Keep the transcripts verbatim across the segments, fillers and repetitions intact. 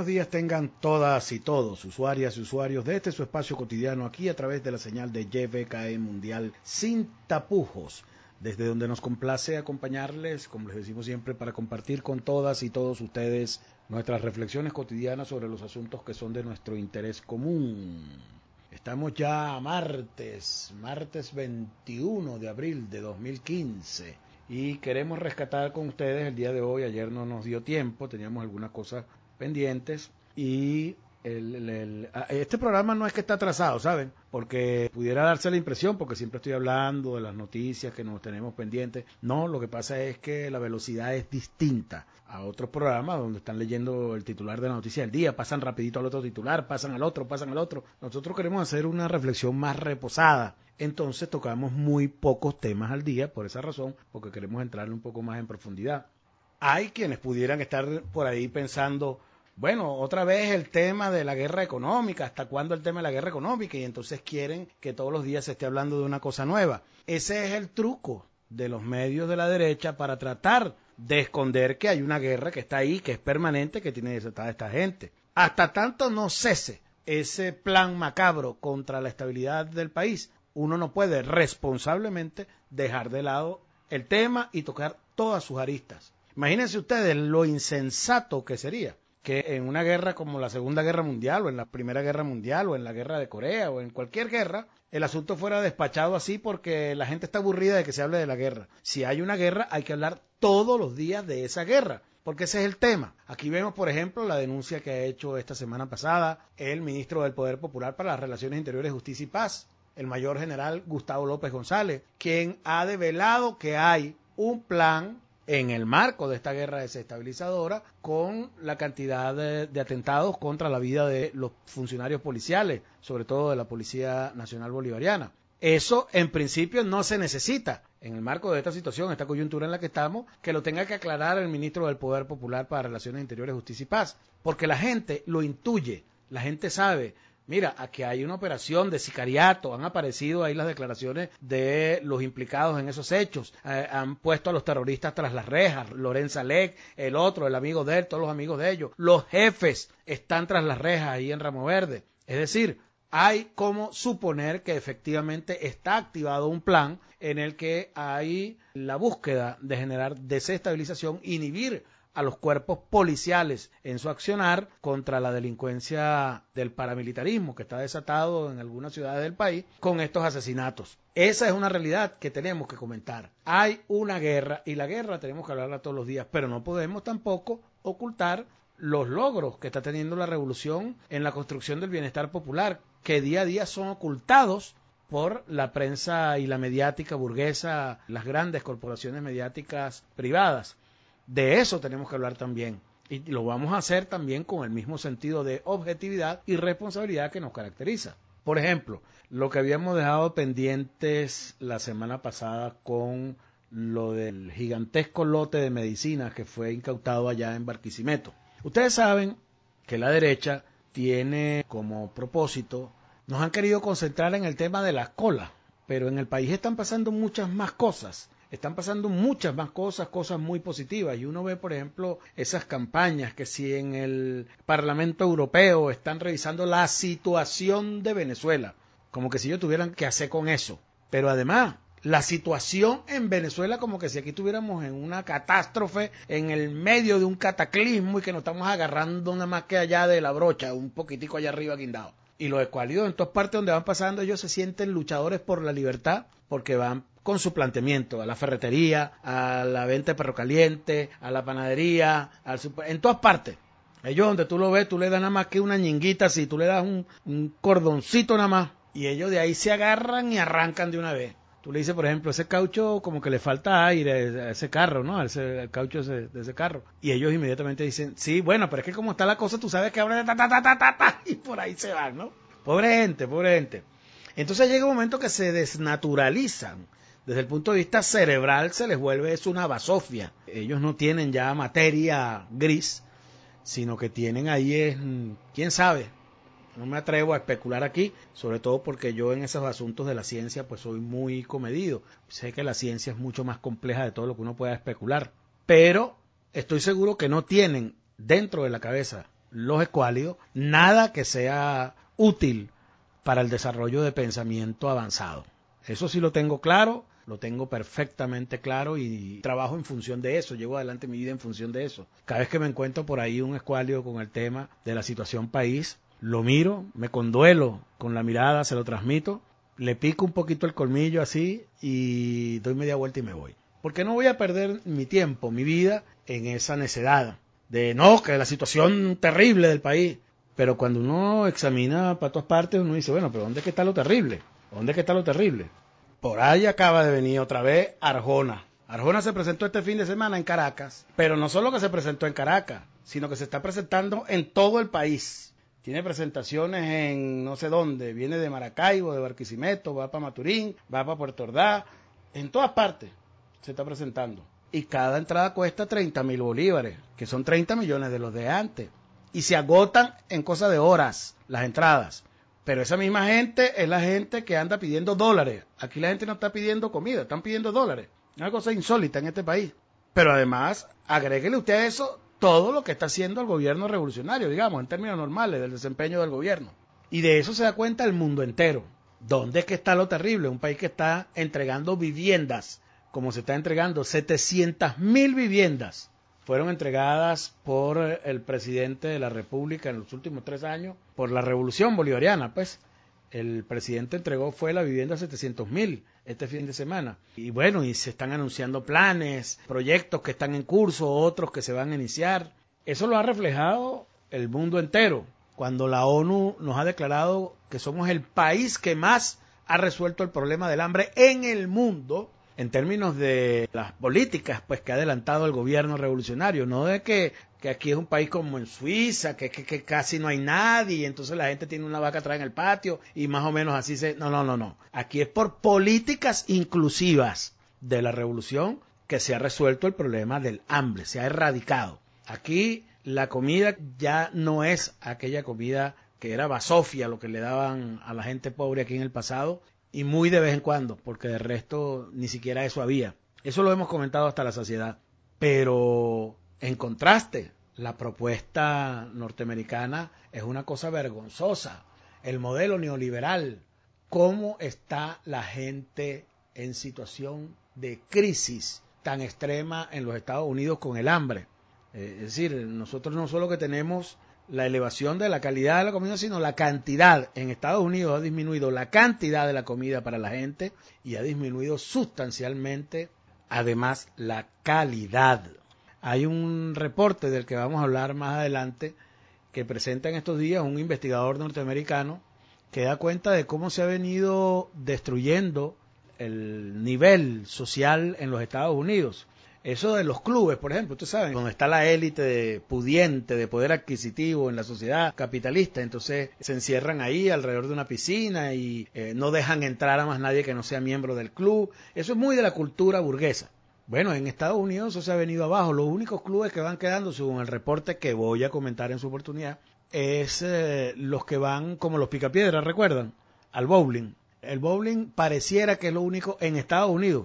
buenos días tengan todas y todos, usuarias y usuarios de este su espacio cotidiano aquí a través de la señal de Y V K E Mundial sin tapujos, desde donde nos complace acompañarles, como les decimos siempre, para compartir con todas y todos ustedes nuestras reflexiones cotidianas sobre los asuntos que son de nuestro interés común. Estamos ya a martes, martes veintiuno de abril de dos mil quince y queremos rescatar con ustedes el día de hoy. Ayer no nos dio tiempo, teníamos algunas cosas pendientes y el, el, el, este programa no es que está atrasado, ¿saben? Porque pudiera darse la impresión, porque siempre estoy hablando de las noticias que nos tenemos pendientes. No, lo que pasa es que la velocidad es distinta a otros programas donde están leyendo el titular de la noticia del día, pasan rapidito al otro titular, pasan al otro, pasan al otro. Nosotros queremos hacer una reflexión más reposada, entonces tocamos muy pocos temas al día, por esa razón, porque queremos entrarle un poco más en profundidad. Hay quienes pudieran estar por ahí pensando, bueno, otra vez el tema de la guerra económica, ¿hasta cuándo el tema de la guerra económica? Y entonces quieren que todos los días se esté hablando de una cosa nueva. Ese es el truco de los medios de la derecha para tratar de esconder que hay una guerra que está ahí, que es permanente, que tiene desatada esta gente. Hasta tanto no cese ese plan macabro contra la estabilidad del país, uno no puede responsablemente dejar de lado el tema y tocar todas sus aristas. Imagínense ustedes lo insensato que sería que en una guerra como la Segunda Guerra Mundial o en la Primera Guerra Mundial o en la Guerra de Corea o en cualquier guerra, el asunto fuera despachado así porque la gente está aburrida de que se hable de la guerra. Si hay una guerra hay que hablar todos los días de esa guerra, porque ese es el tema. Aquí vemos, por ejemplo, la denuncia que ha hecho esta semana pasada el ministro del Poder Popular para las Relaciones Interiores, Justicia y Paz, el mayor general Gustavo López González, quien ha develado que hay un plan en el marco de esta guerra desestabilizadora con la cantidad de, de atentados contra la vida de los funcionarios policiales, sobre todo de la Policía Nacional Bolivariana. Eso en principio no se necesita en el marco de esta situación, esta coyuntura en la que estamos, que lo tenga que aclarar el ministro del Poder Popular para Relaciones Interiores, Justicia y Paz, porque la gente lo intuye, la gente sabe. Mira, aquí hay una operación de sicariato, han aparecido ahí las declaraciones de los implicados en esos hechos, eh, han puesto a los terroristas tras las rejas, Lorenz Alec, el otro, el amigo de él, todos los amigos de ellos, los jefes están tras las rejas ahí en Ramo Verde, es decir, hay como suponer que efectivamente está activado un plan en el que hay la búsqueda de generar desestabilización, inhibir a los cuerpos policiales en su accionar contra la delincuencia del paramilitarismo que está desatado en algunas ciudades del país con estos asesinatos. Esa es una realidad que tenemos que comentar. Hay una guerra y la guerra tenemos que hablarla todos los días, pero no podemos tampoco ocultar los logros que está teniendo la revolución en la construcción del bienestar popular, que día a día son ocultados por la prensa y la mediática burguesa, las grandes corporaciones mediáticas privadas. De eso tenemos que hablar también y lo vamos a hacer también con el mismo sentido de objetividad y responsabilidad que nos caracteriza. Por ejemplo, lo que habíamos dejado pendientes la semana pasada con lo del gigantesco lote de medicinas que fue incautado allá en Barquisimeto. Ustedes saben que la derecha tiene como propósito, nos han querido concentrar en el tema de la cola, pero en el país están pasando muchas más cosas. Están pasando muchas más cosas, cosas muy positivas. Y uno ve, por ejemplo, esas campañas que si en el Parlamento Europeo están revisando la situación de Venezuela, como que si ellos tuvieran que hacer con eso. Pero además, la situación en Venezuela como que si aquí estuviéramos en una catástrofe, en el medio de un cataclismo y que nos estamos agarrando nada más que allá de la brocha, un poquitico allá arriba guindado. Y los escuálidos en todas partes donde van pasando, ellos se sienten luchadores por la libertad porque van con su planteamiento, a la ferretería, a la venta de perro caliente, a la panadería, al super... en todas partes. Ellos donde tú lo ves, tú le das nada más que una ñinguita así, tú le das un, un cordoncito nada más, y ellos de ahí se agarran y arrancan de una vez. Tú le dices, por ejemplo, ese caucho como que le falta aire a ese carro, ¿no? Ese, el caucho ese, de ese carro. Y ellos inmediatamente dicen, sí, bueno, pero es que como está la cosa, tú sabes que ahora ta, ta, ta, ta, ta, ta, y por ahí se van, ¿no? Pobre gente, pobre gente. Entonces llega un momento que se desnaturalizan. Desde el punto de vista cerebral se les vuelve eso una basofia. Ellos no tienen ya materia gris, sino que tienen ahí, es, quién sabe. No me atrevo a especular aquí, sobre todo porque yo en esos asuntos de la ciencia pues soy muy comedido. Sé que la ciencia es mucho más compleja de todo lo que uno pueda especular, pero estoy seguro que no tienen dentro de la cabeza los escuálidos, nada que sea útil para el desarrollo de pensamiento avanzado. Eso sí lo tengo claro, lo tengo perfectamente claro y trabajo en función de eso, llevo adelante mi vida en función de eso. Cada vez que me encuentro por ahí un escuálido con el tema de la situación país, lo miro, me conduelo con la mirada, se lo transmito, le pico un poquito el colmillo así y doy media vuelta y me voy. Porque no voy a perder mi tiempo, mi vida en esa necedad de no, que la situación terrible del país. Pero cuando uno examina para todas partes, uno dice, bueno, pero ¿dónde es que está lo terrible? ¿Dónde es que está lo terrible? Por ahí acaba de venir otra vez Arjona. Arjona se presentó este fin de semana en Caracas, pero no solo que se presentó en Caracas, sino que se está presentando en todo el país. Tiene presentaciones en no sé dónde, viene de Maracaibo, de Barquisimeto, va para Maturín, va para Puerto Ordaz, en todas partes se está presentando. Y cada entrada cuesta treinta mil bolívares, que son treinta millones de los de antes. Y se agotan en cosa de horas las entradas. Pero esa misma gente es la gente que anda pidiendo dólares. Aquí la gente no está pidiendo comida, están pidiendo dólares. Es una cosa insólita en este país. Pero además, agréguele usted a eso todo lo que está haciendo el gobierno revolucionario, digamos, en términos normales del desempeño del gobierno. Y de eso se da cuenta el mundo entero. ¿Dónde es que está lo terrible? Un país que está entregando viviendas, como se está entregando setecientas mil viviendas. Fueron entregadas por el presidente de la República en los últimos tres años, por la Revolución Bolivariana, pues. El presidente entregó fue la vivienda a setecientos mil este fin de semana. Y bueno, y se están anunciando planes, proyectos que están en curso, otros que se van a iniciar. Eso lo ha reflejado el mundo entero, cuando la ONU nos ha declarado que somos el país que más ha resuelto el problema del hambre en el mundo, en términos de las políticas pues que ha adelantado el gobierno revolucionario, no de que, que aquí es un país como en Suiza, que, que, que casi no hay nadie, y entonces la gente tiene una vaca atrás en el patio, y más o menos así se... No, no, no, no. Aquí es por políticas inclusivas de la revolución que se ha resuelto el problema del hambre, se ha erradicado. Aquí la comida ya no es aquella comida que era basofia, lo que le daban a la gente pobre aquí en el pasado, y muy de vez en cuando, porque de resto ni siquiera eso había. Eso lo hemos comentado hasta la saciedad. Pero en contraste, la propuesta norteamericana es una cosa vergonzosa. El modelo neoliberal, cómo está la gente en situación de crisis tan extrema en los Estados Unidos con el hambre. Eh, es decir, nosotros no solo que tenemos la elevación de la calidad de la comida, sino la cantidad. En Estados Unidos ha disminuido la cantidad de la comida para la gente y ha disminuido sustancialmente, además, la calidad. Hay un reporte del que vamos a hablar más adelante que presenta en estos días un investigador norteamericano que da cuenta de cómo se ha venido destruyendo el nivel social en los Estados Unidos. Eso de los clubes, por ejemplo, ustedes saben, donde está la élite de pudiente, de poder adquisitivo en la sociedad capitalista, entonces se encierran ahí alrededor de una piscina y eh, no dejan entrar a más nadie que no sea miembro del club. Eso es muy de la cultura burguesa. Bueno, en Estados Unidos eso se ha venido abajo. Los únicos clubes que van quedando, según el reporte que voy a comentar en su oportunidad, es eh, los que van como los picapiedras, ¿recuerdan? Al bowling. El bowling pareciera que es lo único en Estados Unidos.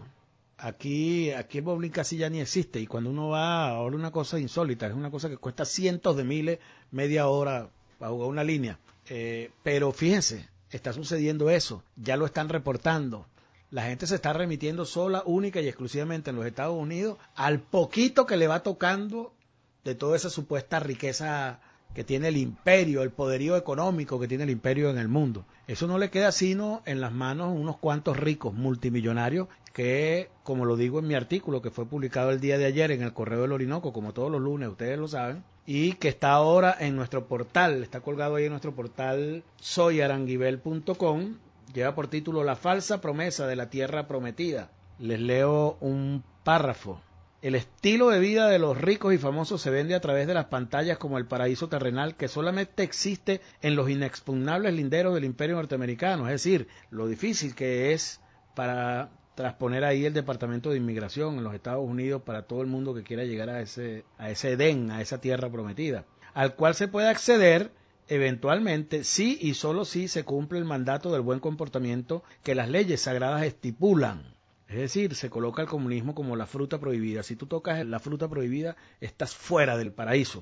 Aquí, aquí el bowling casi ya ni existe, y cuando uno va, ahora una cosa insólita, es una cosa que cuesta cientos de miles, media hora para jugar una línea. Eh, pero fíjense, está sucediendo eso, ya lo están reportando. La gente se está remitiendo sola, única y exclusivamente en los Estados Unidos al poquito que le va tocando de toda esa supuesta riqueza que tiene el imperio, el poderío económico que tiene el imperio en el mundo. Eso no le queda sino en las manos unos cuantos ricos multimillonarios que, como lo digo en mi artículo que fue publicado el día de ayer en el Correo del Orinoco, como todos los lunes, ustedes lo saben, y que está ahora en nuestro portal, está colgado ahí en nuestro portal soy aranguibel punto com, lleva por título La falsa promesa de la tierra prometida. Les leo un párrafo. El estilo de vida de los ricos y famosos se vende a través de las pantallas como el paraíso terrenal que solamente existe en los inexpugnables linderos del imperio norteamericano, es decir, lo difícil que es para transponer ahí el Departamento de Inmigración en los Estados Unidos para todo el mundo que quiera llegar a ese, a ese Edén, a esa tierra prometida, al cual se puede acceder eventualmente si y solo si se cumple el mandato del buen comportamiento que las leyes sagradas estipulan. Es decir, se coloca el comunismo como la fruta prohibida. Si tú tocas la fruta prohibida, estás fuera del paraíso.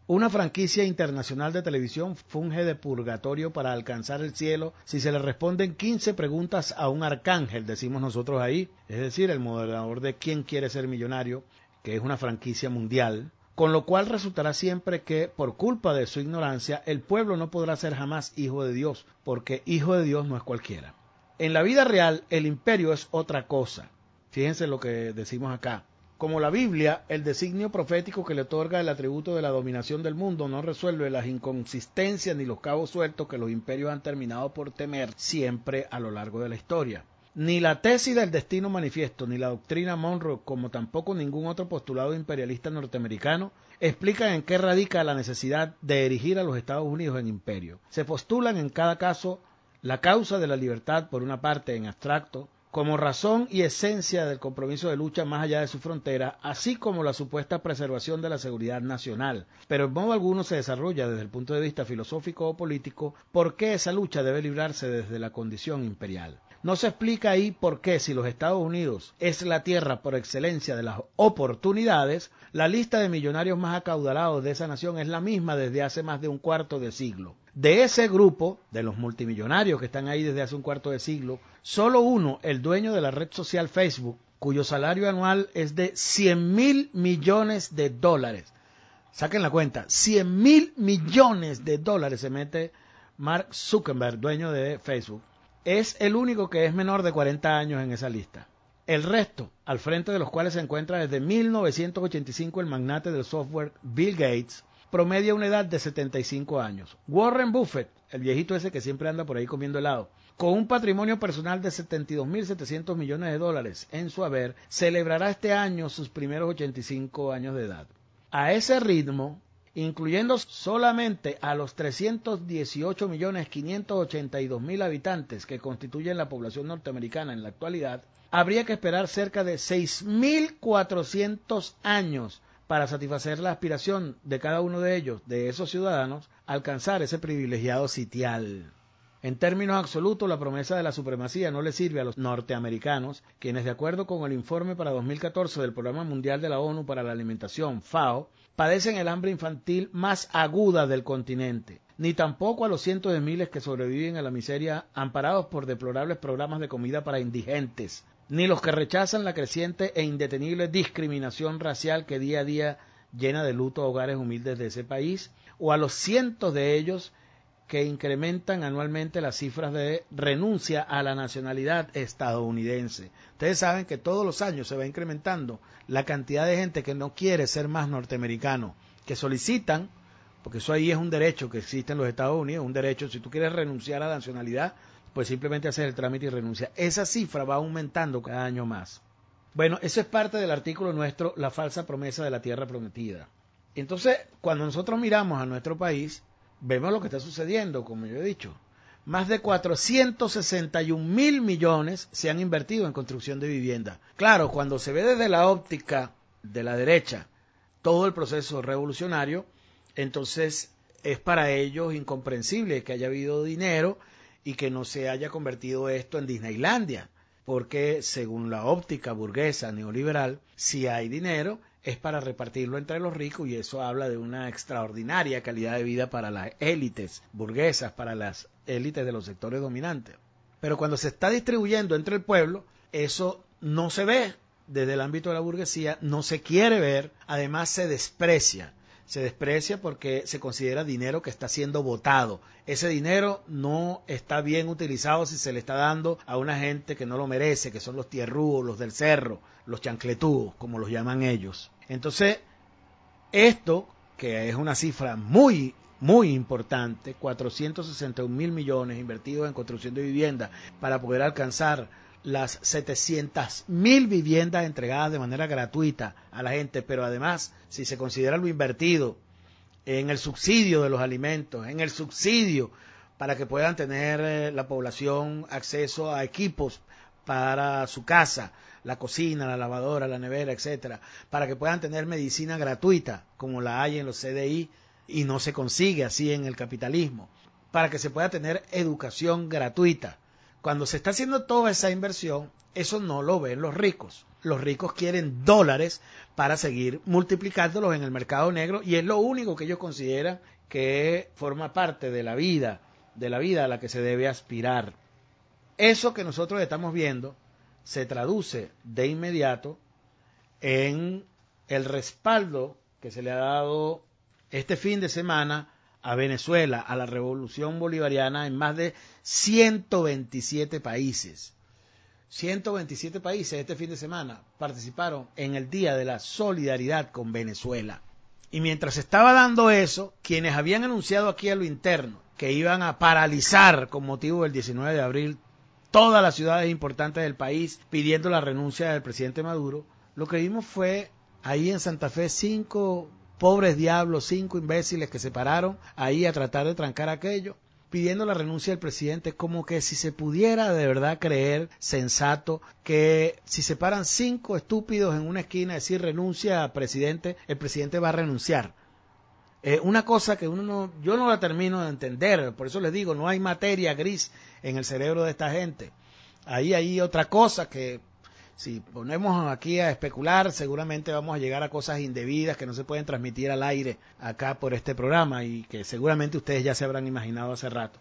Una franquicia internacional de televisión funge de purgatorio para alcanzar el cielo si se le responden quince preguntas a un arcángel, decimos nosotros ahí, es decir, el moderador de ¿Quién quiere ser millonario?, que es una franquicia mundial, con lo cual resultará siempre que, por culpa de su ignorancia, el pueblo no podrá ser jamás hijo de Dios, porque hijo de Dios no es cualquiera. En la vida real, el imperio es otra cosa. Fíjense lo que decimos acá. Como la Biblia, el designio profético que le otorga el atributo de la dominación del mundo no resuelve las inconsistencias ni los cabos sueltos que los imperios han terminado por temer siempre a lo largo de la historia. Ni la tesis del destino manifiesto, ni la doctrina Monroe, como tampoco ningún otro postulado imperialista norteamericano, explican en qué radica la necesidad de erigir a los Estados Unidos en imperio. Se postulan en cada caso la causa de la libertad, por una parte en abstracto, como razón y esencia del compromiso de lucha más allá de su frontera, así como la supuesta preservación de la seguridad nacional. Pero en modo alguno se desarrolla desde el punto de vista filosófico o político por qué esa lucha debe librarse desde la condición imperial. No se explica ahí por qué, si los Estados Unidos es la tierra por excelencia de las oportunidades, la lista de millonarios más acaudalados de esa nación es la misma desde hace más de un cuarto de siglo. De ese grupo, de los multimillonarios que están ahí desde hace un cuarto de siglo, solo uno, el dueño de la red social Facebook, cuyo salario anual es de cien mil millones de dólares. Saquen la cuenta, cien mil millones de dólares se mete Mark Zuckerberg, dueño de Facebook. Es el único que es menor de cuarenta años en esa lista. El resto, al frente de los cuales se encuentra desde mil novecientos ochenta y cinco el magnate del software Bill Gates, promedia una edad de setenta y cinco años. Warren Buffett, el viejito ese que siempre anda por ahí comiendo helado, con un patrimonio personal de setenta y dos mil setecientos millones de dólares en su haber, celebrará este año sus primeros ochenta y cinco años de edad. A ese ritmo, incluyendo solamente a los trescientos dieciocho millones quinientos ochenta y dos mil habitantes que constituyen la población norteamericana en la actualidad, habría que esperar cerca de seis mil cuatrocientos años para satisfacer la aspiración de cada uno de ellos, de esos ciudadanos, a alcanzar ese privilegiado sitial. En términos absolutos, la promesa de la supremacía no le sirve a los norteamericanos, quienes, de acuerdo con el informe para dos mil catorce del Programa Mundial de la ONU para la Alimentación, FAO, padecen el hambre infantil más aguda del continente, ni tampoco a los cientos de miles que sobreviven a la miseria amparados por deplorables programas de comida para indigentes, ni los que rechazan la creciente e indetenible discriminación racial que día a día llena de luto a hogares humildes de ese país, o a los cientos de ellos que incrementan anualmente las cifras de renuncia a la nacionalidad estadounidense. Ustedes saben que todos los años se va incrementando la cantidad de gente que no quiere ser más norteamericano, que solicitan, porque eso ahí es un derecho que existe en los Estados Unidos, un derecho, si tú quieres renunciar a la nacionalidad, pues simplemente haces el trámite y renuncia. Esa cifra va aumentando cada año más. Bueno, eso es parte del artículo nuestro, la falsa promesa de la tierra prometida. Entonces, cuando nosotros miramos a nuestro país, vemos lo que está sucediendo, como yo he dicho. Más de cuatrocientos sesenta y un mil millones se han invertido en construcción de vivienda. Claro, cuando se ve desde la óptica de la derecha todo el proceso revolucionario, entonces es para ellos incomprensible que haya habido dinero y que no se haya convertido esto en Disneylandia, porque según la óptica burguesa neoliberal, si hay dinero es para repartirlo entre los ricos y eso habla de una extraordinaria calidad de vida para las élites burguesas, para las élites de los sectores dominantes. Pero cuando se está distribuyendo entre el pueblo, eso no se ve desde el ámbito de la burguesía, no se quiere ver, además se desprecia. Se desprecia porque se considera dinero que está siendo botado. Ese dinero no está bien utilizado si se le está dando a una gente que no lo merece, que son los tierrúos, los del cerro, los chancletúos, como los llaman ellos. Entonces, esto, que es una cifra muy, muy importante, cuatrocientos sesenta y un mil millones invertidos en construcción de vivienda para poder alcanzar las setecientas mil viviendas entregadas de manera gratuita a la gente, pero además, si se considera lo invertido en el subsidio de los alimentos, en el subsidio para que puedan tener eh, la población acceso a equipos para su casa, la cocina, la lavadora, la nevera, etcétera, para que puedan tener medicina gratuita, como la hay en los C D I y no se consigue así en el capitalismo, para que se pueda tener educación gratuita, Cuando se está haciendo toda esa inversión, eso no lo ven los ricos. Los ricos quieren dólares para seguir multiplicándolos en el mercado negro y es lo único que ellos consideran que forma parte de la vida, de la vida a la que se debe aspirar. Eso que nosotros estamos viendo se traduce de inmediato en el respaldo que se le ha dado este fin de semana a Venezuela, a la revolución bolivariana en más de ciento veintisiete países. ciento veintisiete países este fin de semana participaron en el Día de la Solidaridad con Venezuela. Y mientras estaba dando eso, quienes habían anunciado aquí a lo interno que iban a paralizar con motivo del diecinueve de abril todas las ciudades importantes del país pidiendo la renuncia del presidente Maduro, lo que vimos fue ahí en Santa Fe cinco pobres diablos, cinco imbéciles que se pararon ahí a tratar de trancar aquello, pidiendo la renuncia del presidente, como que si se pudiera de verdad creer sensato que si se paran cinco estúpidos en una esquina a decir renuncia presidente, el presidente va a renunciar. Eh, una cosa que uno no, yo no la termino de entender, por eso les digo, no hay materia gris en el cerebro de esta gente. Ahí hay otra cosa que si ponemos aquí a especular, seguramente vamos a llegar a cosas indebidas que no se pueden transmitir al aire acá por este programa y que seguramente ustedes ya se habrán imaginado hace rato.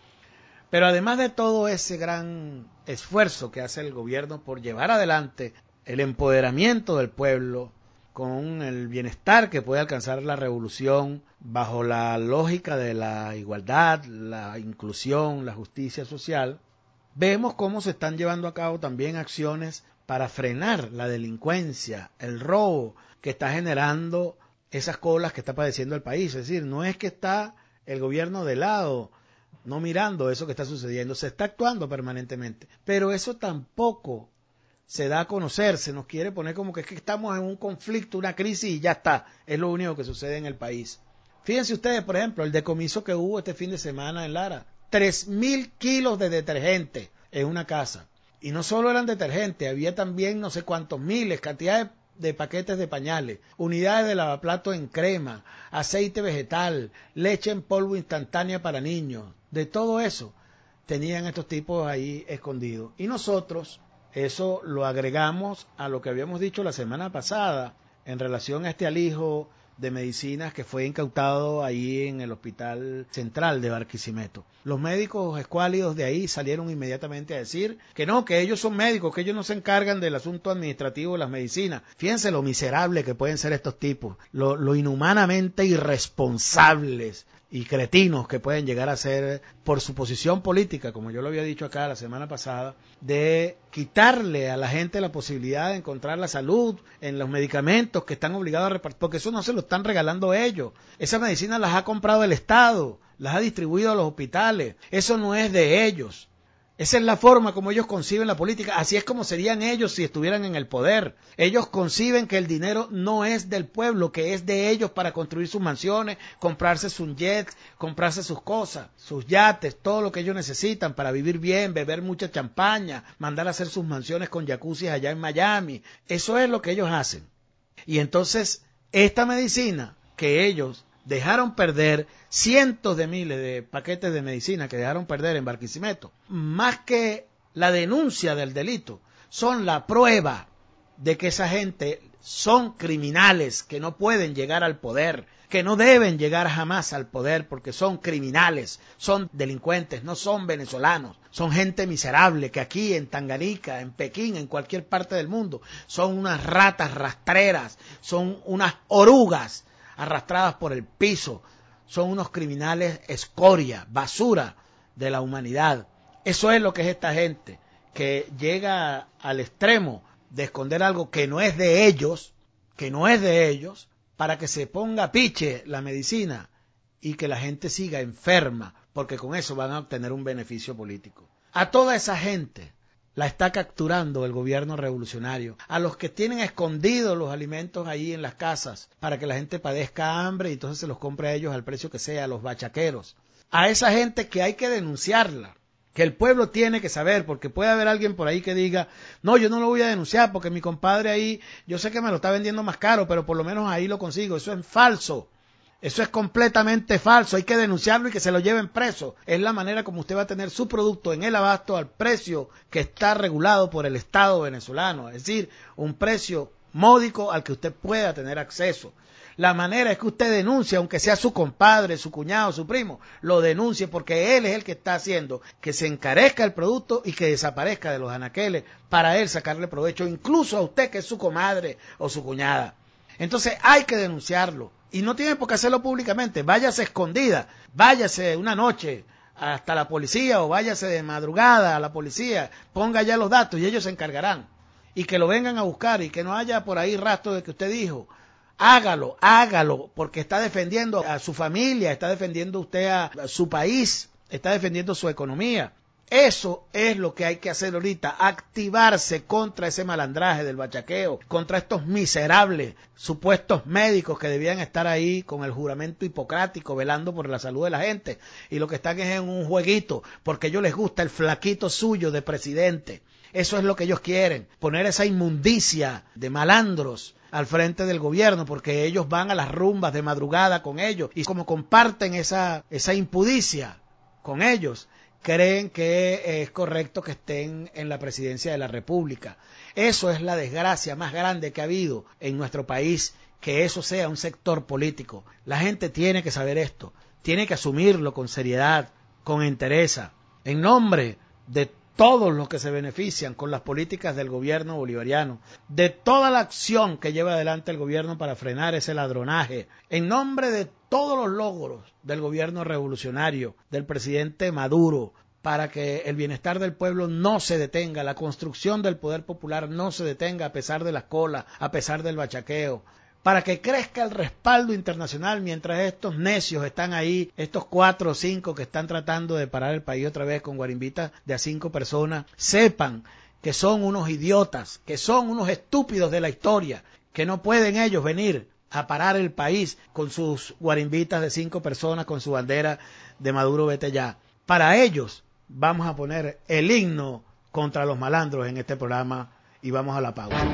Pero además de todo ese gran esfuerzo que hace el gobierno por llevar adelante el empoderamiento del pueblo con el bienestar que puede alcanzar la revolución bajo la lógica de la igualdad, la inclusión, la justicia social, vemos cómo se están llevando a cabo también acciones para frenar la delincuencia, el robo que está generando esas colas que está padeciendo el país. Es decir, no es que está el gobierno de lado, no mirando eso que está sucediendo, se está actuando permanentemente. Pero eso tampoco se da a conocer, se nos quiere poner como que es que estamos en un conflicto, una crisis y ya está. Es lo único que sucede en el país. Fíjense ustedes, por ejemplo, el decomiso que hubo este fin de semana en Lara. Tres mil kilos de detergente en una casa. Y no solo eran detergentes, había también no sé cuántos miles, cantidades de paquetes de pañales, unidades de lavaplatos en crema, aceite vegetal, leche en polvo instantánea para niños. De todo eso tenían estos tipos ahí escondidos. Y nosotros eso lo agregamos a lo que habíamos dicho la semana pasada en relación a este alijo de medicinas que fue incautado ahí en el Hospital Central de Barquisimeto. Los médicos escuálidos de ahí salieron inmediatamente a decir que no, que ellos son médicos, que ellos no se encargan del asunto administrativo de las medicinas. Fíjense lo miserable que pueden ser estos tipos, lo, lo inhumanamente irresponsables y cretinos que pueden llegar a ser por su posición política, como yo lo había dicho acá la semana pasada, de quitarle a la gente la posibilidad de encontrar la salud en los medicamentos que están obligados a repartir, porque eso no se lo están regalando ellos, esas medicinas las ha comprado el Estado, las ha distribuido a los hospitales, eso no es de ellos. Esa es la forma como ellos conciben la política, así es como serían ellos si estuvieran en el poder. Ellos conciben que el dinero no es del pueblo, que es de ellos para construir sus mansiones, comprarse sus jets, comprarse sus cosas, sus yates, todo lo que ellos necesitan para vivir bien, beber mucha champaña, mandar a hacer sus mansiones con jacuzzi allá en Miami. Eso es lo que ellos hacen. Y entonces, esta medicina que ellos dejaron perder, cientos de miles de paquetes de medicina que dejaron perder en Barquisimeto, más que la denuncia del delito, son la prueba de que esa gente son criminales, que no pueden llegar al poder, que no deben llegar jamás al poder porque son criminales, son delincuentes, no son venezolanos, son gente miserable que aquí en Tanganica, en Pekín, en cualquier parte del mundo, son unas ratas rastreras, son unas orugas arrastradas por el piso, son unos criminales escoria, basura de la humanidad. Eso es lo que es esta gente, que llega al extremo de esconder algo que no es de ellos, que no es de ellos, para que se ponga piche la medicina y que la gente siga enferma, porque con eso van a obtener un beneficio político. A toda esa gente la está capturando el gobierno revolucionario, a los que tienen escondidos los alimentos ahí en las casas para que la gente padezca hambre y entonces se los compre a ellos al precio que sea, a los bachaqueros. A esa gente que hay que denunciarla, que el pueblo tiene que saber, porque puede haber alguien por ahí que diga, no, yo no lo voy a denunciar porque mi compadre ahí, yo sé que me lo está vendiendo más caro, pero por lo menos ahí lo consigo. Eso es falso. Eso es completamente falso, hay que denunciarlo y que se lo lleven preso. Es la manera como usted va a tener su producto en el abasto al precio que está regulado por el Estado venezolano, es decir, un precio módico al que usted pueda tener acceso. La manera es que usted denuncie, aunque sea su compadre, su cuñado, su primo, lo denuncie porque él es el que está haciendo que se encarezca el producto y que desaparezca de los anaqueles para él sacarle provecho, incluso a usted que es su comadre o su cuñada. Entonces hay que denunciarlo y no tiene por qué hacerlo públicamente, váyase escondida, váyase una noche hasta la policía o váyase de madrugada a la policía, ponga ya los datos y ellos se encargarán y que lo vengan a buscar y que no haya por ahí rastro de que usted dijo. Hágalo, hágalo, porque está defendiendo a su familia, está defendiendo usted a, a su país, está defendiendo su economía. Eso es lo que hay que hacer ahorita, activarse contra ese malandraje del bachaqueo, contra estos miserables supuestos médicos que debían estar ahí con el juramento hipocrático velando por la salud de la gente y lo que están es en un jueguito, porque a ellos les gusta el flaquito suyo de presidente. Eso es lo que ellos quieren, poner esa inmundicia de malandros al frente del gobierno, porque ellos van a las rumbas de madrugada con ellos y como comparten esa, esa impudicia con ellos, creen que es correcto que estén en la presidencia de la República. Eso es la desgracia más grande que ha habido en nuestro país, que eso sea un sector político. La gente tiene que saber esto, tiene que asumirlo con seriedad, con entereza, en nombre de todos los que se benefician con las políticas del gobierno bolivariano, de toda la acción que lleva adelante el gobierno para frenar ese ladronaje, en nombre de todos los logros del gobierno revolucionario, del presidente Maduro, para que el bienestar del pueblo no se detenga, la construcción del poder popular no se detenga a pesar de las colas, a pesar del bachaqueo, para que crezca el respaldo internacional mientras estos necios están ahí, estos cuatro o cinco que están tratando de parar el país otra vez con guarimbitas de a cinco personas, sepan que son unos idiotas, que son unos estúpidos de la historia, que no pueden ellos venir a parar el país con sus guarimbitas de cinco personas, con su bandera de Maduro vete ya. Para ellos vamos a poner el himno contra los malandros en este programa y vamos a la pausa.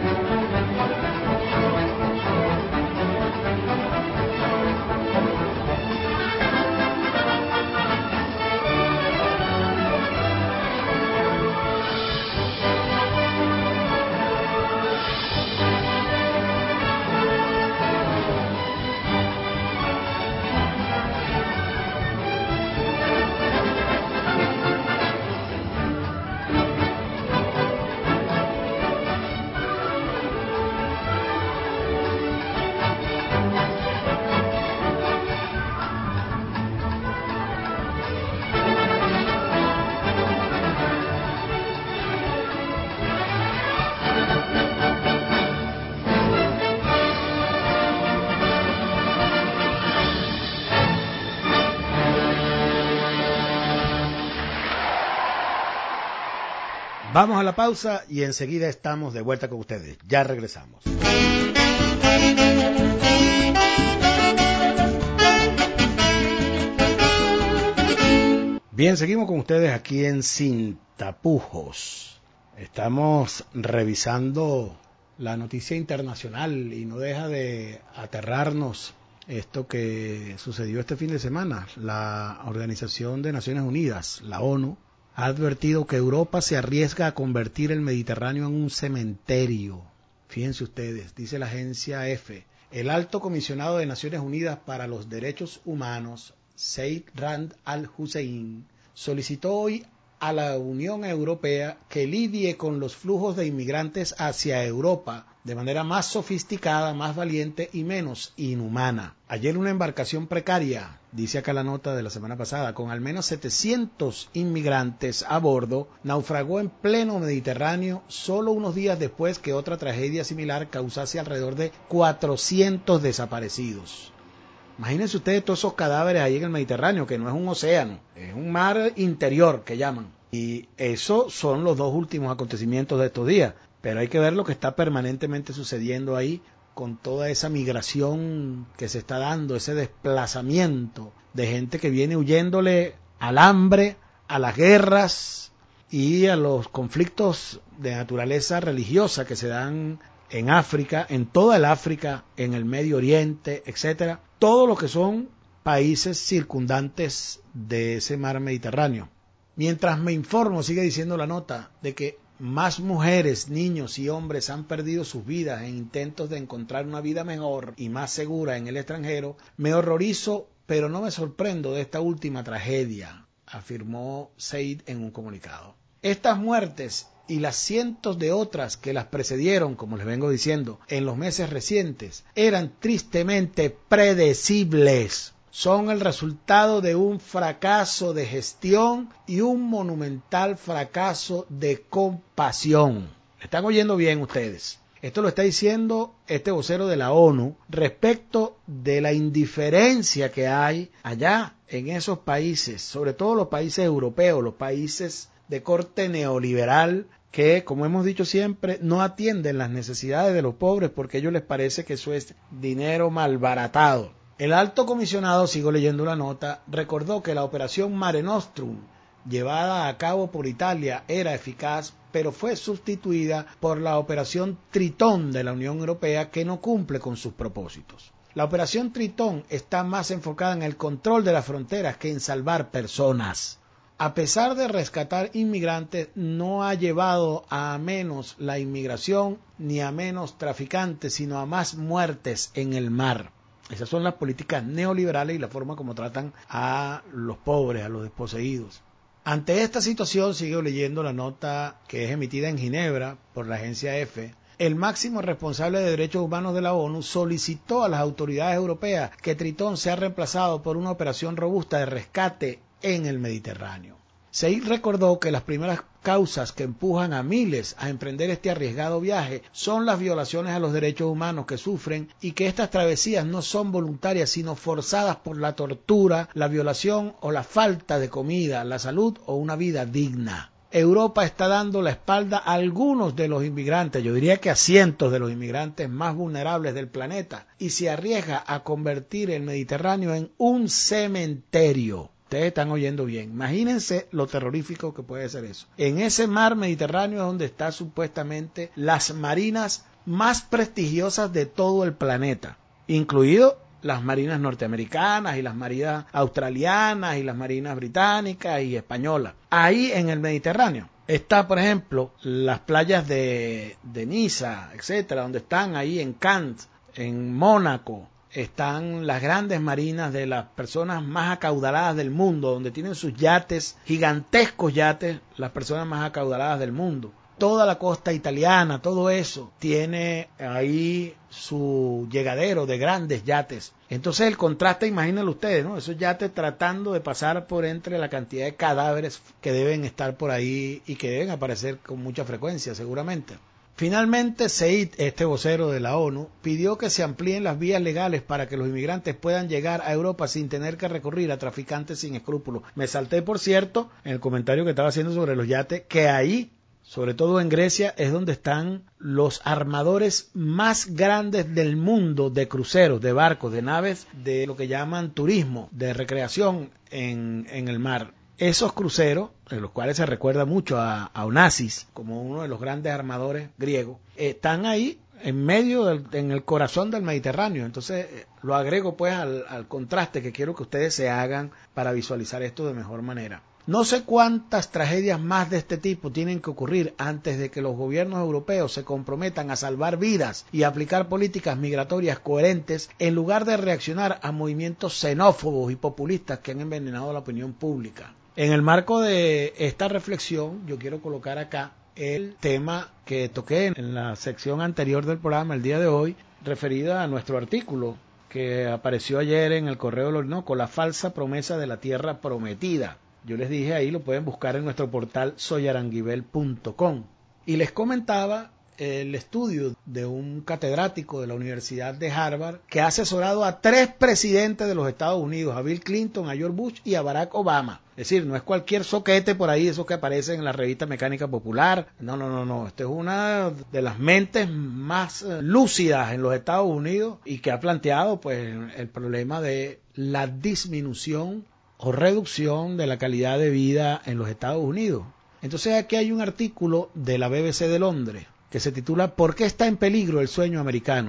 Vamos a la pausa y enseguida estamos de vuelta con ustedes. Ya regresamos. Bien, seguimos con ustedes aquí en Sin Tapujos. Estamos revisando la noticia internacional y no deja de aterrarnos esto que sucedió este fin de semana. La Organización de Naciones Unidas, la ONU, ha advertido que Europa se arriesga a convertir el Mediterráneo en un cementerio. Fíjense ustedes, dice la agencia EFE, el alto comisionado de Naciones Unidas para los Derechos Humanos, Zeid Rand al-Hussein, solicitó hoy a la Unión Europea que lidie con los flujos de inmigrantes hacia Europa de manera más sofisticada, más valiente y menos inhumana. Ayer una embarcación precaria, dice acá la nota de la semana pasada, con al menos setecientos inmigrantes a bordo, naufragó en pleno Mediterráneo solo unos días después que otra tragedia similar causase alrededor de cuatrocientos desaparecidos. Imagínense ustedes todos esos cadáveres ahí en el Mediterráneo, que no es un océano, es un mar interior que llaman. Y eso son los dos últimos acontecimientos de estos días. Pero hay que ver lo que está permanentemente sucediendo ahí con toda esa migración que se está dando, ese desplazamiento de gente que viene huyéndole al hambre, a las guerras y a los conflictos de naturaleza religiosa que se dan en África, en toda el África, en el Medio Oriente, etcétera, todo lo que son países circundantes de ese mar Mediterráneo. Mientras me informo, sigue diciendo la nota, de que más mujeres, niños y hombres han perdido sus vidas en intentos de encontrar una vida mejor y más segura en el extranjero, me horrorizo, pero no me sorprendo de esta última tragedia, afirmó Said en un comunicado. Estas muertes y las cientos de otras que las precedieron, como les vengo diciendo, en los meses recientes, eran tristemente predecibles. Son el resultado de un fracaso de gestión y un monumental fracaso de compasión. ¿Están oyendo bien ustedes? Esto lo está diciendo este vocero de la ONU respecto de la indiferencia que hay allá en esos países, sobre todo los países europeos, los países de corte neoliberal, que, como hemos dicho siempre, no atienden las necesidades de los pobres porque a ellos les parece que eso es dinero malbaratado. El alto comisionado, sigo leyendo la nota, recordó que la operación Mare Nostrum, llevada a cabo por Italia, era eficaz, pero fue sustituida por la operación Tritón de la Unión Europea, que no cumple con sus propósitos. La operación Tritón está más enfocada en el control de las fronteras que en salvar personas. A pesar de rescatar inmigrantes, no ha llevado a menos la inmigración ni a menos traficantes, sino a más muertes en el mar. Esas son las políticas neoliberales y la forma como tratan a los pobres, a los desposeídos. Ante esta situación, sigo leyendo la nota que es emitida en Ginebra por la agencia EFE, el máximo responsable de derechos humanos de la ONU solicitó a las autoridades europeas que Tritón sea reemplazado por una operación robusta de rescate en el Mediterráneo. Said recordó que las primeras causas que empujan a miles a emprender este arriesgado viaje son las violaciones a los derechos humanos que sufren y que estas travesías no son voluntarias sino forzadas por la tortura, la violación o la falta de comida, la salud o una vida digna. Europa está dando la espalda a algunos de los inmigrantes, yo diría que a cientos de los inmigrantes más vulnerables del planeta, y se arriesga a convertir el Mediterráneo en un cementerio. Ustedes están oyendo bien. Imagínense lo terrorífico que puede ser eso. En ese mar Mediterráneo es donde están supuestamente las marinas más prestigiosas de todo el planeta, incluido las marinas norteamericanas y las marinas australianas y las marinas británicas y españolas. Ahí en el Mediterráneo está, por ejemplo, las playas de, de Niza, etcétera, donde están ahí en Cannes, en Mónaco. Están las grandes marinas de las personas más acaudaladas del mundo, donde tienen sus yates, gigantescos yates, las personas más acaudaladas del mundo. Toda la costa italiana, todo eso, tiene ahí su llegadero de grandes yates. Entonces el contraste, imagínenlo ustedes, ¿no? Esos yates tratando de pasar por entre la cantidad de cadáveres que deben estar por ahí y que deben aparecer con mucha frecuencia, seguramente. Finalmente, Said, este vocero de la ONU, pidió que se amplíen las vías legales para que los inmigrantes puedan llegar a Europa sin tener que recurrir a traficantes sin escrúpulos. Me salté, por cierto, en el comentario que estaba haciendo sobre los yates, que ahí, sobre todo en Grecia, es donde están los armadores más grandes del mundo de cruceros, de barcos, de naves, de lo que llaman turismo, de recreación en, en el mar. Esos cruceros, en los cuales se recuerda mucho a, a Onassis como uno de los grandes armadores griegos, están ahí en medio, del, en el corazón del Mediterráneo. Entonces lo agrego pues al, al contraste que quiero que ustedes se hagan para visualizar esto de mejor manera. No sé cuántas tragedias más de este tipo tienen que ocurrir antes de que los gobiernos europeos se comprometan a salvar vidas y aplicar políticas migratorias coherentes en lugar de reaccionar a movimientos xenófobos y populistas que han envenenado la opinión pública. En el marco de esta reflexión, yo quiero colocar acá el tema que toqué en la sección anterior del programa el día de hoy, referida a nuestro artículo que apareció ayer en el Correo del Orinoco, la falsa promesa de la tierra prometida. Yo les dije ahí, lo pueden buscar en nuestro portal soy aranguibel punto com. Y les comentaba el estudio de un catedrático de la Universidad de Harvard que ha asesorado a tres presidentes de los Estados Unidos, a Bill Clinton, a George Bush y a Barack Obama. Es decir, no es cualquier soquete por ahí, esos que aparecen en la revista Mecánica Popular. No, no, no, no. Esta es una de las mentes más lúcidas en los Estados Unidos y que ha planteado pues el problema de la disminución o reducción de la calidad de vida en los Estados Unidos. Entonces aquí hay un artículo de la B B C de Londres que se titula ¿Por qué está en peligro el sueño americano?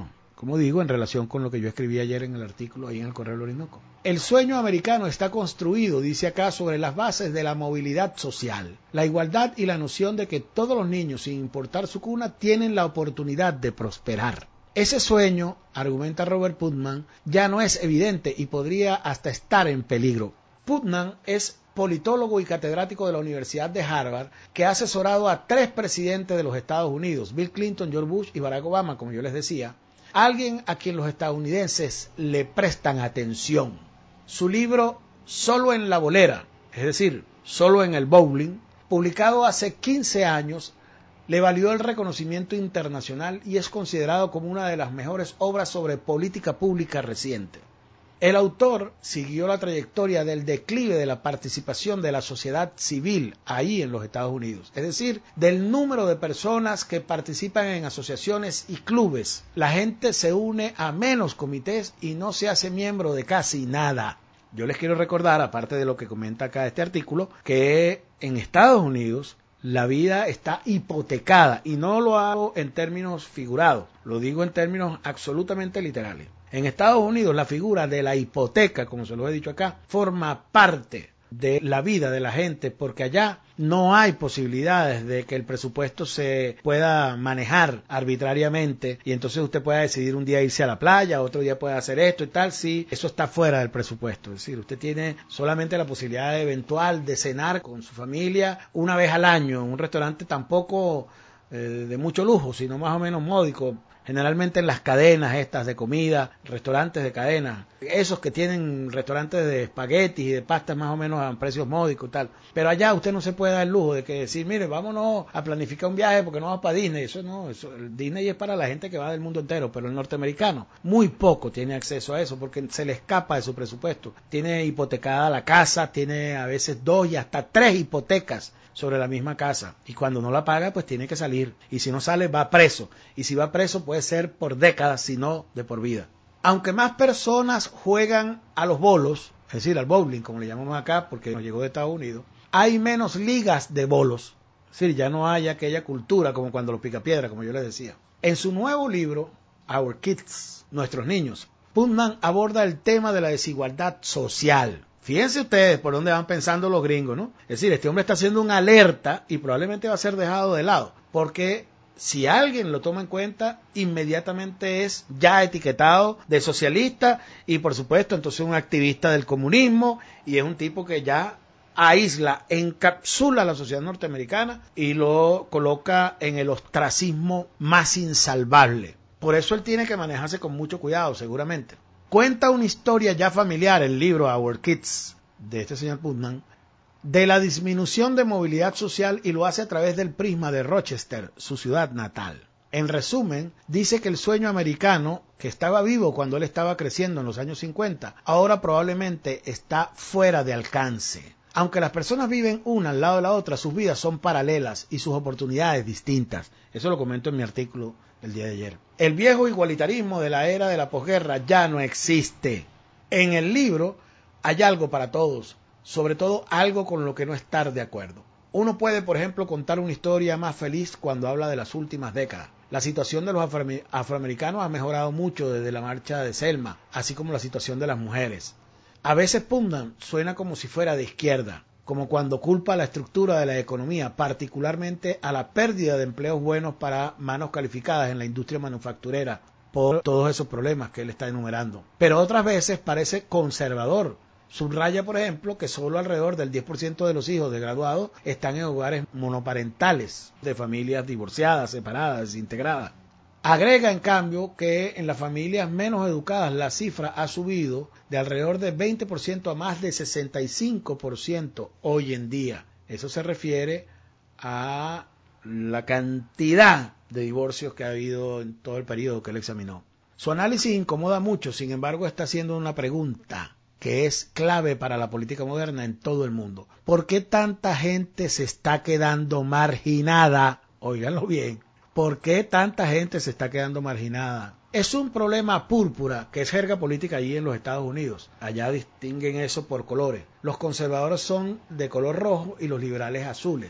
como digo, en relación con lo que yo escribí ayer en el artículo ahí en el Correo del Orinoco. El sueño americano está construido, dice acá, sobre las bases de la movilidad social, la igualdad y la noción de que todos los niños, sin importar su cuna, tienen la oportunidad de prosperar. Ese sueño, argumenta Robert Putnam, ya no es evidente y podría hasta estar en peligro. Putnam es politólogo y catedrático de la Universidad de Harvard, que ha asesorado a tres presidentes de los Estados Unidos, Bill Clinton, George Bush y Barack Obama, como yo les decía, alguien a quien los estadounidenses le prestan atención. Su libro Solo en la bolera, es decir, Solo en el bowling, publicado hace quince años, le valió el reconocimiento internacional y es considerado como una de las mejores obras sobre política pública reciente. El autor siguió la trayectoria del declive de la participación de la sociedad civil ahí en los Estados Unidos, es decir, del número de personas que participan en asociaciones y clubes. La gente se une a menos comités y no se hace miembro de casi nada. Yo les quiero recordar, aparte de lo que comenta acá este artículo, que en Estados Unidos la vida está hipotecada, y no lo hago en términos figurados, lo digo en términos absolutamente literales. En Estados Unidos la figura de la hipoteca, como se lo he dicho acá, forma parte de la vida de la gente, porque allá no hay posibilidades de que el presupuesto se pueda manejar arbitrariamente y entonces usted pueda decidir un día irse a la playa, otro día puede hacer esto y tal, si eso está fuera del presupuesto. Es decir, usted tiene solamente la posibilidad eventual de cenar con su familia una vez al año en un restaurante tampoco eh, de mucho lujo, sino más o menos módico. Generalmente en las cadenas estas de comida, restaurantes de cadena, esos que tienen restaurantes de espaguetis y de pastas más o menos a precios módicos y tal. Pero allá usted no se puede dar el lujo de que decir, mire, vámonos a planificar un viaje porque no vamos para Disney. Eso no, eso, el Disney es para la gente que va del mundo entero, pero el norteamericano muy poco tiene acceso a eso porque se le escapa de su presupuesto. Tiene hipotecada la casa, tiene a veces dos y hasta tres hipotecas sobre la misma casa, y cuando no la paga pues tiene que salir, y si no sale va preso, y si va preso puede ser por décadas, si no de por vida. Aunque más personas juegan a los bolos, es decir, al bowling como le llamamos acá porque nos llegó de Estados Unidos, hay menos ligas de bolos, es decir, ya no hay aquella cultura como cuando los picapiedra, como yo les decía. En su nuevo libro, Our Kids, Nuestros Niños, Putnam aborda el tema de la desigualdad social. Fíjense ustedes por dónde van pensando los gringos, ¿no? Es decir, este hombre está haciendo una alerta y probablemente va a ser dejado de lado, porque si alguien lo toma en cuenta, inmediatamente es ya etiquetado de socialista y por supuesto entonces un activista del comunismo, y es un tipo que ya aísla, encapsula a la sociedad norteamericana y lo coloca en el ostracismo más insalvable. Por eso él tiene que manejarse con mucho cuidado, seguramente. Cuenta una historia ya familiar, el libro Our Kids, de este señor Putnam, de la disminución de movilidad social, y lo hace a través del prisma de Rochester, su ciudad natal. En resumen, dice que el sueño americano, que estaba vivo cuando él estaba creciendo en los años cincuenta, ahora probablemente está fuera de alcance. Aunque las personas viven una al lado de la otra, sus vidas son paralelas y sus oportunidades distintas. Eso lo comento en mi artículo el día de ayer. El viejo igualitarismo de la era de la posguerra ya no existe. En el libro hay algo para todos, sobre todo algo con lo que no estar de acuerdo. Uno puede, por ejemplo, contar una historia más feliz cuando habla de las últimas décadas. La situación de los afroamericanos ha mejorado mucho desde la marcha de Selma, así como la situación de las mujeres. A veces Putnam suena como si fuera de izquierda, como cuando culpa a la estructura de la economía, particularmente a la pérdida de empleos buenos para manos calificadas en la industria manufacturera, por todos esos problemas que él está enumerando. Pero otras veces parece conservador. Subraya, por ejemplo, que solo alrededor del diez por ciento de los hijos de graduados están en hogares monoparentales, de familias divorciadas, separadas, desintegradas. Agrega, en cambio, que en las familias menos educadas la cifra ha subido de alrededor del veinte por ciento a más de sesenta y cinco por ciento hoy en día. Eso se refiere a la cantidad de divorcios que ha habido en todo el periodo que él examinó. Su análisis incomoda mucho, sin embargo, está haciendo una pregunta que es clave para la política moderna en todo el mundo. ¿Por qué tanta gente se está quedando marginada? Óiganlo bien. ¿Por qué tanta gente se está quedando marginada? Es un problema púrpura, que es jerga política allí en los Estados Unidos. Allá distinguen eso por colores. Los conservadores son de color rojo y los liberales azules.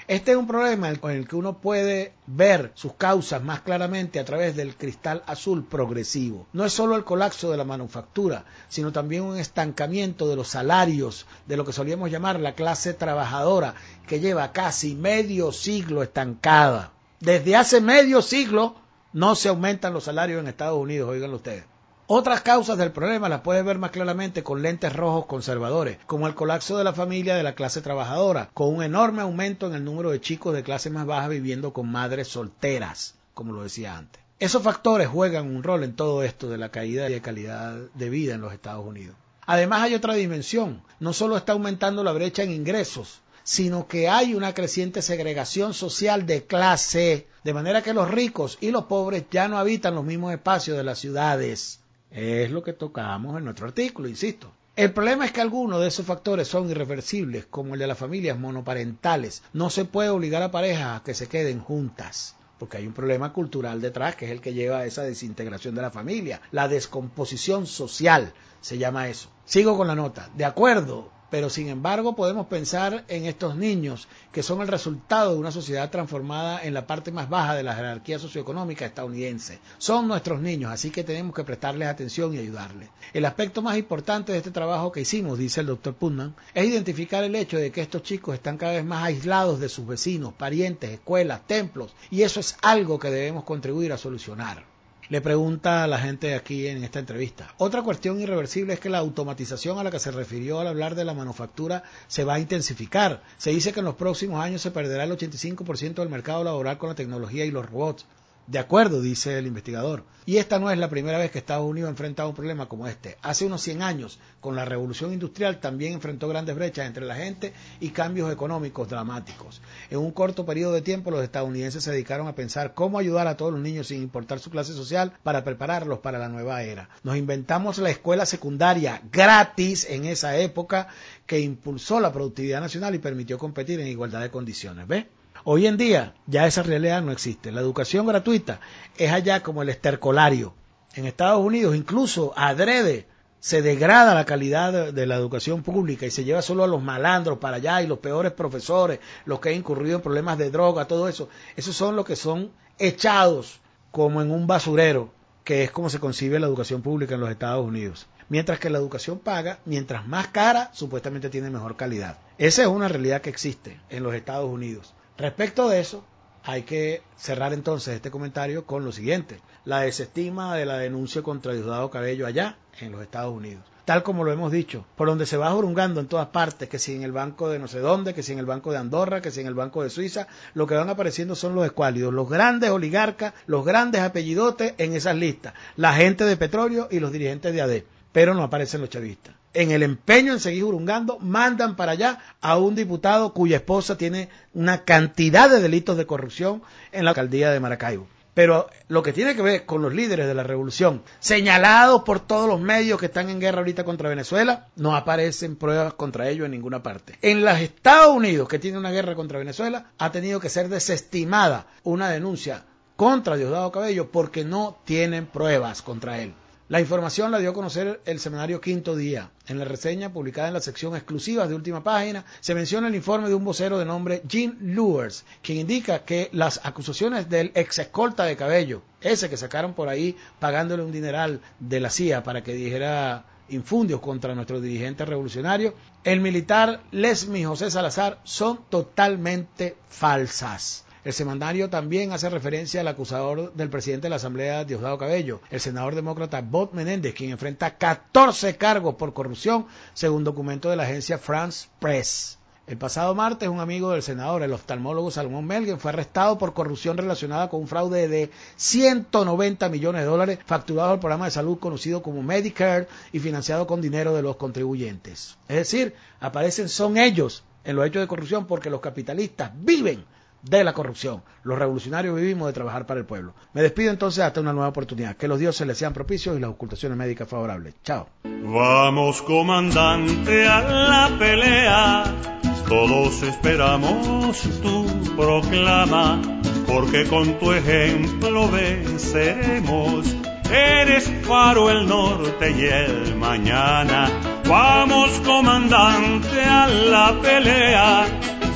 Este es un problema en el que uno puede ver sus causas más claramente a través del cristal azul progresivo. No es solo el colapso de la manufactura, sino también un estancamiento de los salarios de lo que solíamos llamar la clase trabajadora, que lleva casi medio siglo estancada. Desde hace medio siglo no se aumentan los salarios en Estados Unidos, oíganlo ustedes. Otras causas del problema las puedes ver más claramente con lentes rojos conservadores, como el colapso de la familia de la clase trabajadora, con un enorme aumento en el número de chicos de clase más baja viviendo con madres solteras, como lo decía antes. Esos factores juegan un rol en todo esto de la caída de calidad de vida en los Estados Unidos. Además hay otra dimensión, no solo está aumentando la brecha en ingresos, sino que hay una creciente segregación social de clase, de manera que los ricos y los pobres ya no habitan los mismos espacios de las ciudades. Es lo que tocamos en nuestro artículo, insisto. El problema es que algunos de esos factores son irreversibles, como el de las familias monoparentales. No se puede obligar a parejas a que se queden juntas, porque hay un problema cultural detrás, que es el que lleva a esa desintegración de la familia. La descomposición social, se llama eso. Sigo con la nota. De acuerdo, pero sin embargo podemos pensar en estos niños que son el resultado de una sociedad transformada en la parte más baja de la jerarquía socioeconómica estadounidense. Son nuestros niños, así que tenemos que prestarles atención y ayudarles. El aspecto más importante de este trabajo que hicimos, dice el doctor Putnam, es identificar el hecho de que estos chicos están cada vez más aislados de sus vecinos, parientes, escuelas, templos, y eso es algo que debemos contribuir a solucionar. Le pregunta a la gente aquí en esta entrevista. Otra cuestión irreversible es que la automatización a la que se refirió al hablar de la manufactura se va a intensificar. Se dice que en los próximos años se perderá el ochenta y cinco por ciento del mercado laboral con la tecnología y los robots. De acuerdo, dice el investigador. Y esta no es la primera vez que Estados Unidos ha enfrentado un problema como este. Hace unos cien años, con la revolución industrial, también enfrentó grandes brechas entre la gente y cambios económicos dramáticos. En un corto periodo de tiempo, los estadounidenses se dedicaron a pensar cómo ayudar a todos los niños sin importar su clase social para prepararlos para la nueva era. Nos inventamos la escuela secundaria gratis en esa época, que impulsó la productividad nacional y permitió competir en igualdad de condiciones. ¿Ves? Hoy en día ya esa realidad no existe. La educación gratuita es allá como el estercolario. En Estados Unidos incluso adrede se degrada la calidad de, de la educación pública y se lleva solo a los malandros para allá y los peores profesores, los que han incurrido en problemas de droga, todo eso. Esos son los que son echados como en un basurero, que es como se concibe la educación pública en los Estados Unidos. Mientras que la educación paga, mientras más cara, supuestamente tiene mejor calidad. Esa es una realidad que existe en los Estados Unidos. Respecto de eso, hay que cerrar entonces este comentario con lo siguiente. La desestima de la denuncia contra Diosdado Cabello allá en los Estados Unidos. Tal como lo hemos dicho, por donde se va jurungando en todas partes, que si en el banco de no sé dónde, que si en el banco de Andorra, que si en el banco de Suiza, lo que van apareciendo son los escuálidos, los grandes oligarcas, los grandes apellidotes en esas listas, la gente de petróleo y los dirigentes de A D E, pero no aparecen los chavistas. En el empeño en seguir jurungando, mandan para allá a un diputado cuya esposa tiene una cantidad de delitos de corrupción en la alcaldía de Maracaibo. Pero lo que tiene que ver con los líderes de la revolución, señalados por todos los medios que están en guerra ahorita contra Venezuela, no aparecen pruebas contra ellos en ninguna parte. En los Estados Unidos, que tiene una guerra contra Venezuela, ha tenido que ser desestimada una denuncia contra Diosdado Cabello porque no tienen pruebas contra él. La información la dio a conocer el semanario Quinto Día. En la reseña publicada en la sección exclusivas de Última Página se menciona el informe de un vocero de nombre Jim Lewers, quien indica que las acusaciones del ex escolta de Cabello, ese que sacaron por ahí pagándole un dineral de la C I A para que dijera infundios contra nuestro dirigente revolucionario, el militar Lesmi José Salazar, son totalmente falsas. El semanario también hace referencia al acusador del presidente de la Asamblea, Diosdado Cabello, el senador demócrata Bob Menéndez, quien enfrenta catorce cargos por corrupción, según documento de la agencia France Press. El pasado martes, un amigo del senador, el oftalmólogo Salomón Melgen, fue arrestado por corrupción relacionada con un fraude de ciento noventa millones de dólares facturado al programa de salud conocido como Medicare y financiado con dinero de los contribuyentes. Es decir, aparecen son ellos en los hechos de corrupción porque los capitalistas viven de la corrupción. Los revolucionarios vivimos de trabajar para el pueblo. Me despido entonces hasta una nueva oportunidad. Que los dioses les sean propicios y las ocultaciones médicas favorables. Chao. Vamos, comandante, a la pelea. Todos esperamos tu proclama, porque con tu ejemplo venceremos. Eres faro el norte y el mañana. Vamos, comandante, a la pelea.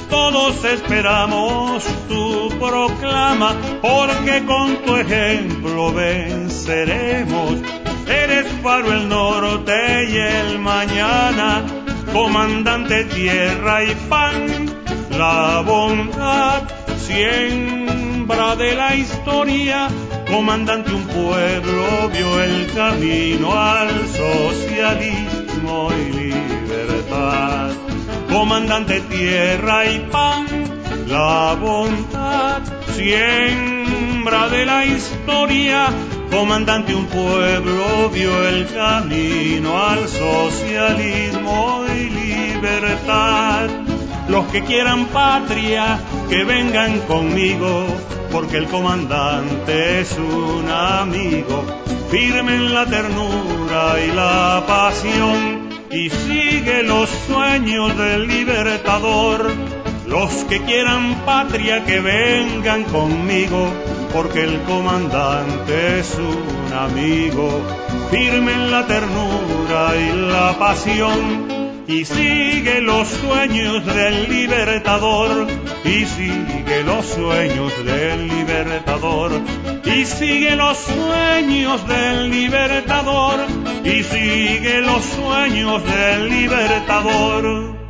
todos esperamos tu proclama, porque con tu ejemplo venceremos. Eres faro el norte y el mañana, comandante tierra y pan, la bondad, siembra de la historia, comandante un pueblo vio el camino al socialismo y libertad. Comandante tierra y pan, la bondad, siembra de la historia, comandante un pueblo vio el camino al socialismo y libertad. Los que quieran patria, que vengan conmigo, porque el comandante es un amigo, firme en la ternura y la pasión, y sigue los sueños del libertador. Los que quieran patria, que vengan conmigo, porque el comandante es un amigo, firme en la ternura y la pasión, y sigue los sueños del libertador, y sigue los sueños del libertador, y sigue los sueños del libertador, y sigue los sueños del libertador.